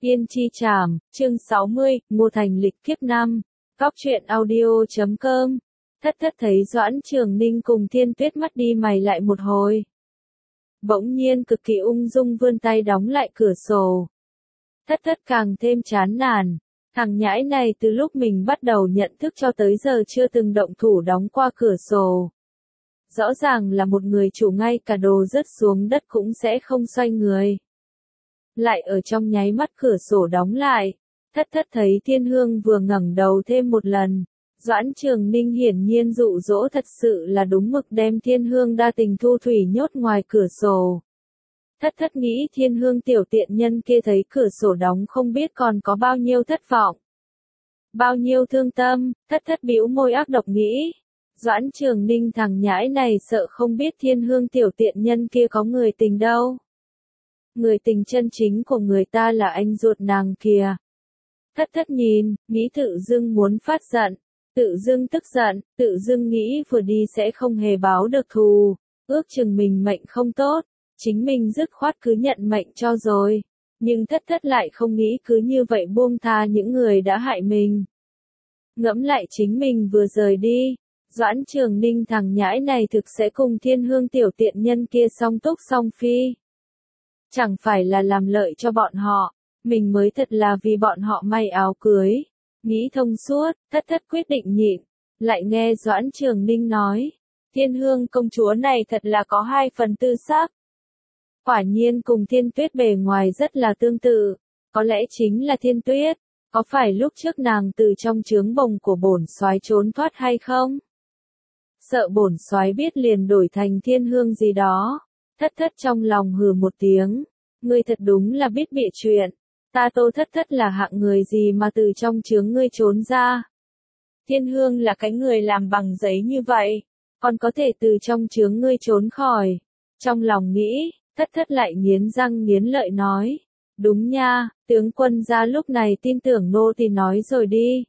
Yên Chi Trảm, chương 60, Ngô Thành Lịch kiếp 5. Cóc truyện audio.com. Thất thất thấy Doãn Trường Ninh cùng Thiên Tuyết mắt đi mày lại một hồi. Bỗng nhiên cực kỳ ung dung vươn tay đóng lại cửa sổ. Thất thất càng thêm chán nản. Thằng nhãi này từ lúc mình bắt đầu nhận thức cho tới giờ chưa từng động thủ đóng qua cửa sổ. Rõ ràng là một người chủ ngay cả đồ rớt xuống đất cũng sẽ không xoay người. Lại ở trong nháy mắt cửa sổ đóng lại, thất thất thấy Thiên Hương vừa ngẩng đầu thêm một lần. Doãn Trường Ninh hiển nhiên dụ dỗ thật sự là đúng mực đem Thiên Hương đa tình thu thủy nhốt ngoài cửa sổ. Thất thất nghĩ Thiên Hương tiểu tiện nhân kia thấy cửa sổ đóng không biết còn có bao nhiêu thất vọng. Bao nhiêu thương tâm, thất thất bĩu môi ác độc nghĩ. Doãn Trường Ninh thằng nhãi này sợ không biết Thiên Hương tiểu tiện nhân kia có người tình đâu. Người tình chân chính của người ta là anh ruột nàng kìa. Thất thất nhìn, nghĩ tự dưng muốn phát giận, tự dưng tức giận, tự dưng nghĩ vừa đi sẽ không hề báo được thù, ước chừng mình mệnh không tốt, chính mình dứt khoát cứ nhận mệnh cho rồi. Nhưng thất thất lại không nghĩ cứ như vậy buông tha những người đã hại mình. Ngẫm lại chính mình vừa rời đi, Doãn Trường Ninh thằng nhãi này thực sẽ cùng Thiên Hương tiểu tiện nhân kia song túc song phi. Chẳng phải là làm lợi cho bọn họ, mình mới thật là vì bọn họ may áo cưới. Nghĩ thông suốt, thất thất quyết định nhịn, lại nghe Doãn Trường Ninh nói, Thiên Hương công chúa này thật là có 2 phần tư sắc. Quả nhiên cùng Thiên Tuyết bề ngoài rất là tương tự, có lẽ chính là Thiên Tuyết, có phải lúc trước nàng từ trong trướng bồng của bổn soái trốn thoát hay không? Sợ bổn soái biết liền đổi thành Thiên Hương gì đó. Thất thất trong lòng hừ một tiếng, ngươi thật đúng là biết bịa chuyện, ta Tô thất thất là hạng người gì mà từ trong trướng ngươi trốn ra. Thiên Hương là cái người làm bằng giấy như vậy, còn có thể từ trong trướng ngươi trốn khỏi. Trong lòng nghĩ, thất thất lại nghiến răng nghiến lợi nói, đúng nha, tướng quân gia lúc này tin tưởng nô thì nói rồi đi.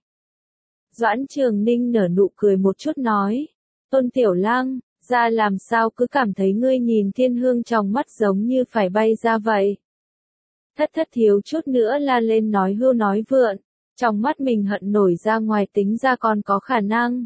Doãn Trường Ninh nở nụ cười một chút nói, Tôn Tiểu Lang, ra làm sao cứ cảm thấy ngươi nhìn Thiên Hương trong mắt giống như phải bay ra vậy. Thất thất thiếu chút nữa la lên nói hưu nói vượn, trong mắt mình hận nổi ra ngoài tính ra còn có khả năng.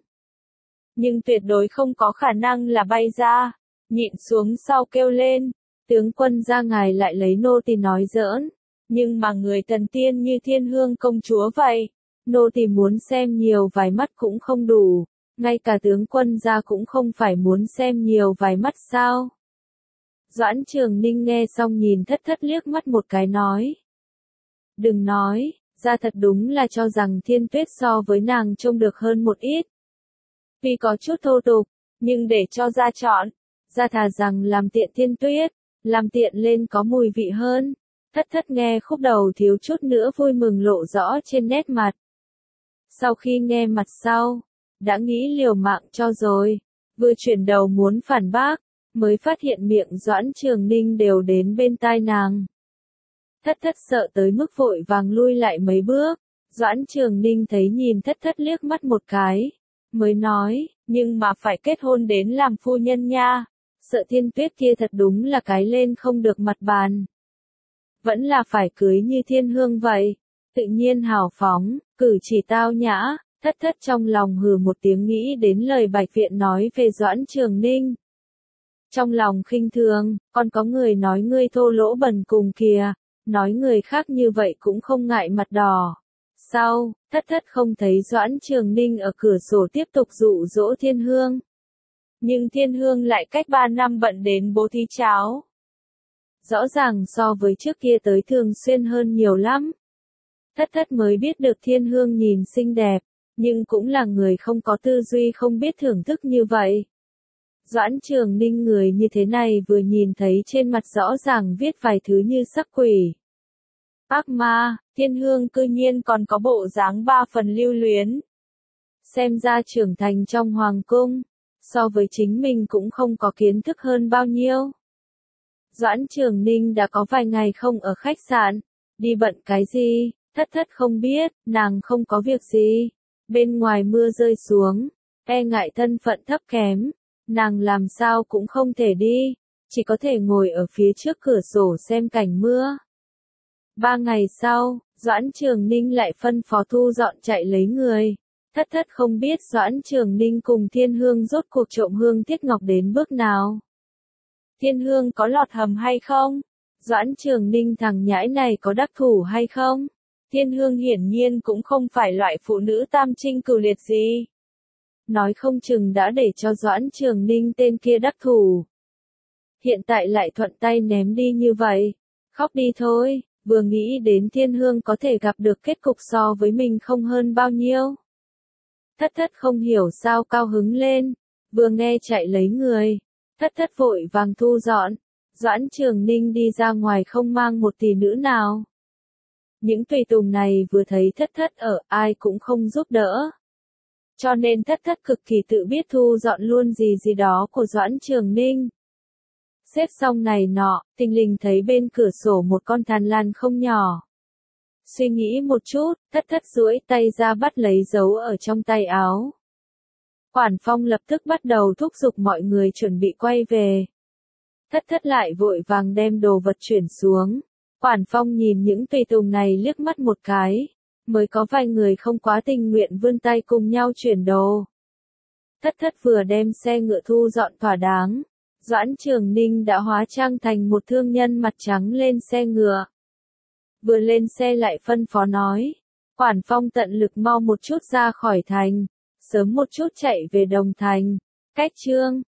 Nhưng tuyệt đối không có khả năng là bay ra, nhịn xuống sau kêu lên, tướng quân gia ngài lại lấy nô tỳ nói giỡn, nhưng mà người thần tiên như Thiên Hương công chúa vậy, nô tỳ muốn xem nhiều vài mắt cũng không đủ. Ngay cả tướng quân gia cũng không phải muốn xem nhiều vài mắt sao. Doãn Trường Ninh nghe xong nhìn thất thất liếc mắt một cái nói. Đừng nói, gia thật đúng là cho rằng Thiên Tuyết so với nàng trông được hơn một ít. Vì có chút thô tục, nhưng để cho gia chọn, gia thà rằng làm tiện Thiên Tuyết, làm tiện lên có mùi vị hơn. Thất thất nghe khúc đầu thiếu chút nữa vui mừng lộ rõ trên nét mặt. Sau khi nghe mặt sau, đã nghĩ liều mạng cho rồi, vừa chuyển đầu muốn phản bác, mới phát hiện miệng Doãn Trường Ninh đều đến bên tai nàng. Thất thất sợ tới mức vội vàng lui lại mấy bước, Doãn Trường Ninh thấy nhìn thất thất liếc mắt một cái, mới nói, nhưng mà phải kết hôn đến làm phu nhân nha, sợ Thiên Tuyết kia thật đúng là cái lên không được mặt bàn. Vẫn là phải cưới như Thiên Hương vậy, tự nhiên hào phóng, cử chỉ tao nhã. Thất thất trong lòng hừ một tiếng nghĩ đến lời Bạch Viện nói về Doãn Trường Ninh. Trong lòng khinh thường, còn có người nói ngươi thô lỗ bần cùng kìa, nói người khác như vậy cũng không ngại mặt đỏ. Sau, thất thất không thấy Doãn Trường Ninh ở cửa sổ tiếp tục dụ dỗ Thiên Hương. Nhưng Thiên Hương lại cách 3 năm bận đến bố thí cháo. Rõ ràng so với trước kia tới thường xuyên hơn nhiều lắm. Thất thất mới biết được Thiên Hương nhìn xinh đẹp, nhưng cũng là người không có tư duy không biết thưởng thức như vậy. Doãn Trường Ninh người như thế này vừa nhìn thấy trên mặt rõ ràng viết vài thứ như sắc quỷ. Ác ma, Thiên Hương cư nhiên còn có bộ dáng 3 phần lưu luyến. Xem ra trưởng thành trong hoàng cung, so với chính mình cũng không có kiến thức hơn bao nhiêu. Doãn Trường Ninh đã có vài ngày không ở khách sạn, đi bận cái gì, thất thất không biết, nàng không có việc gì. Bên ngoài mưa rơi xuống, e ngại thân phận thấp kém, nàng làm sao cũng không thể đi, chỉ có thể ngồi ở phía trước cửa sổ xem cảnh mưa. 3 ngày sau, Doãn Trường Ninh lại phân phó thu dọn chạy lấy người. Thất thất không biết Doãn Trường Ninh cùng Thiên Hương rốt cuộc trộm hương tiết ngọc đến bước nào. Thiên Hương có lọt hầm hay không? Doãn Trường Ninh thằng nhãi này có đắc thủ hay không? Thiên Hương hiển nhiên cũng không phải loại phụ nữ tam trinh cửu liệt gì. Nói không chừng đã để cho Doãn Trường Ninh tên kia đắc thủ. Hiện tại lại thuận tay ném đi như vậy. Khóc đi thôi, vừa nghĩ đến Thiên Hương có thể gặp được kết cục so với mình không hơn bao nhiêu. Thất thất không hiểu sao cao hứng lên, vừa nghe chạy lấy người. Thất thất vội vàng thu dọn. Doãn Trường Ninh đi ra ngoài không mang một tỷ nữ nào. Những tùy tùng này vừa thấy thất thất ở ai cũng không giúp đỡ. Cho nên thất thất cực kỳ tự biết thu dọn luôn gì đó của Doãn Trường Ninh. Xếp xong này nọ, thình lình thấy bên cửa sổ một con thằn lằn không nhỏ. Suy nghĩ một chút, thất thất duỗi tay ra bắt lấy dấu ở trong tay áo. Quản Phong lập tức bắt đầu thúc giục mọi người chuẩn bị quay về. Thất thất lại vội vàng đem đồ vật chuyển xuống. Quản Phong nhìn những tùy tùng này liếc mắt một cái. Mới có vài người không quá tình nguyện vươn tay cùng nhau chuyển đồ. Thất thất vừa đem xe ngựa thu dọn thỏa đáng. Doãn Trường Ninh đã hóa trang thành một thương nhân mặt trắng lên xe ngựa. Vừa lên xe lại phân phó nói. Quản Phong tận lực mau một chút ra khỏi thành. Sớm một chút chạy về Đồng Thành. Cách Trương,